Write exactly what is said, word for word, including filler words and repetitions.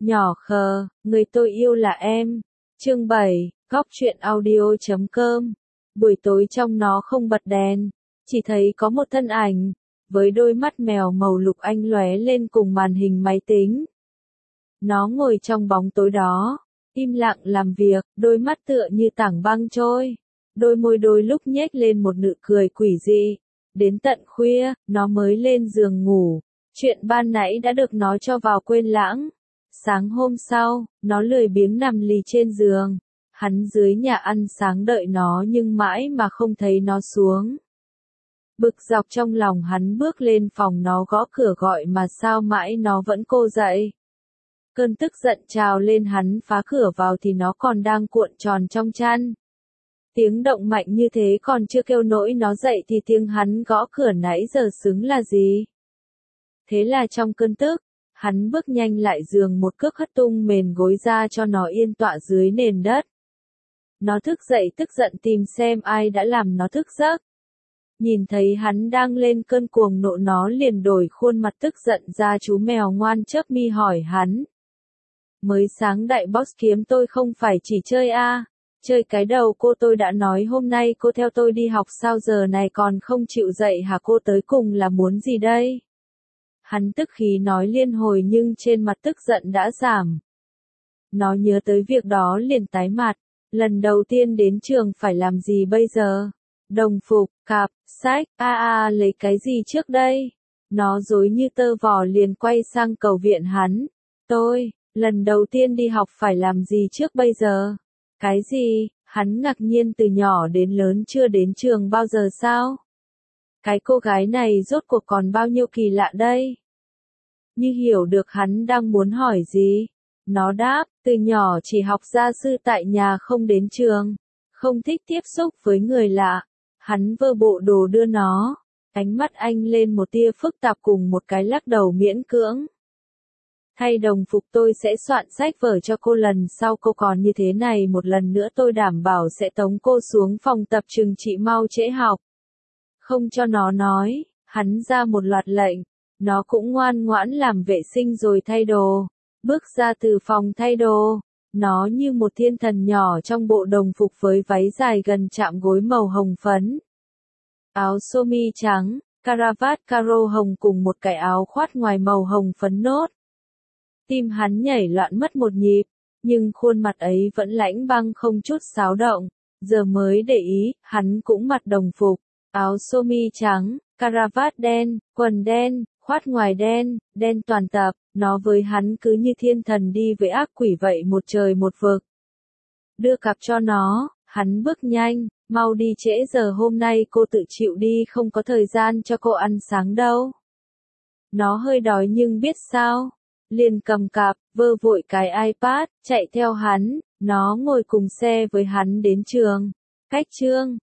Nhỏ khờ, người tôi yêu là em. Chương bảy, góc truyện audio chấm com. Buổi tối trong nó không bật đèn, chỉ thấy có một thân ảnh, với đôi mắt mèo màu lục anh lóe lên cùng màn hình máy tính. Nó ngồi trong bóng tối đó, im lặng làm việc, đôi mắt tựa như tảng băng trôi. Đôi môi đôi lúc nhếch lên một nụ cười quỷ dị. Đến tận khuya, nó mới lên giường ngủ. Chuyện ban nãy đã được nó cho vào quên lãng. Sáng hôm sau, nó lười biếng nằm lì trên giường. Hắn dưới nhà ăn sáng đợi nó nhưng mãi mà không thấy nó xuống. Bực dọc trong lòng hắn bước lên phòng nó gõ cửa gọi mà sao mãi nó vẫn cô dậy. Cơn tức giận trào lên hắn phá cửa vào thì nó còn đang cuộn tròn trong chăn. Tiếng động mạnh như thế còn chưa kêu nỗi nó dậy thì tiếng hắn gõ cửa nãy giờ xứng là gì? Thế là trong cơn tức, hắn bước nhanh lại giường một cước hất tung mền gối ra cho nó yên tọa dưới nền đất. Nó thức dậy tức giận tìm xem ai đã làm nó thức giấc. Nhìn thấy hắn đang lên cơn cuồng nộ nó liền đổi khuôn mặt tức giận ra chú mèo ngoan chớp mi hỏi hắn. Mới sáng đại boss kiếm tôi không phải chỉ chơi a à? Chơi cái đầu cô, tôi đã nói hôm nay cô theo tôi đi học sao giờ này còn không chịu dậy hả, cô tới cùng là muốn gì đây? Hắn tức khí nói liên hồi nhưng trên mặt tức giận đã giảm. Nó nhớ tới việc đó liền tái mặt, lần đầu tiên đến trường phải làm gì bây giờ? Đồng phục, cặp, sách, a a lấy cái gì trước đây? Nó rối như tơ vò liền quay sang cầu viện hắn. Tôi, lần đầu tiên đi học phải làm gì trước bây giờ? Cái gì? Hắn ngạc nhiên, từ nhỏ đến lớn chưa đến trường bao giờ sao? Cái cô gái này rốt cuộc còn bao nhiêu kỳ lạ đây? Như hiểu được hắn đang muốn hỏi gì. Nó đáp, từ nhỏ chỉ học gia sư tại nhà không đến trường. Không thích tiếp xúc với người lạ. Hắn vơ bộ đồ đưa nó. Ánh mắt anh lên một tia phức tạp cùng một cái lắc đầu miễn cưỡng. Thay đồng phục tôi sẽ soạn sách vở cho cô, lần sau cô còn như thế này một lần nữa tôi đảm bảo sẽ tống cô xuống phòng tập trừng trị mau trễ học. Không cho nó nói, hắn ra một loạt lệnh, nó cũng ngoan ngoãn làm vệ sinh rồi thay đồ. Bước ra từ phòng thay đồ, nó như một thiên thần nhỏ trong bộ đồng phục với váy dài gần chạm gối màu hồng phấn. Áo sơ mi trắng, caravat caro hồng cùng một cái áo khoác ngoài màu hồng phấn nốt. Tim hắn nhảy loạn mất một nhịp, nhưng khuôn mặt ấy vẫn lãnh băng không chút xáo động. Giờ mới để ý, hắn cũng mặc đồng phục, áo sơ mi trắng, caravat đen, quần đen, khoác ngoài đen, đen toàn tập, nó với hắn cứ như thiên thần đi với ác quỷ vậy, một trời một vực. Đưa cặp cho nó, hắn bước nhanh, mau đi trễ giờ hôm nay cô tự chịu đi, không có thời gian cho cô ăn sáng đâu. Nó hơi đói nhưng biết sao. Liền cầm cặp, vơ vội cái iPad, chạy theo hắn, nó ngồi cùng xe với hắn đến trường. Cách trường,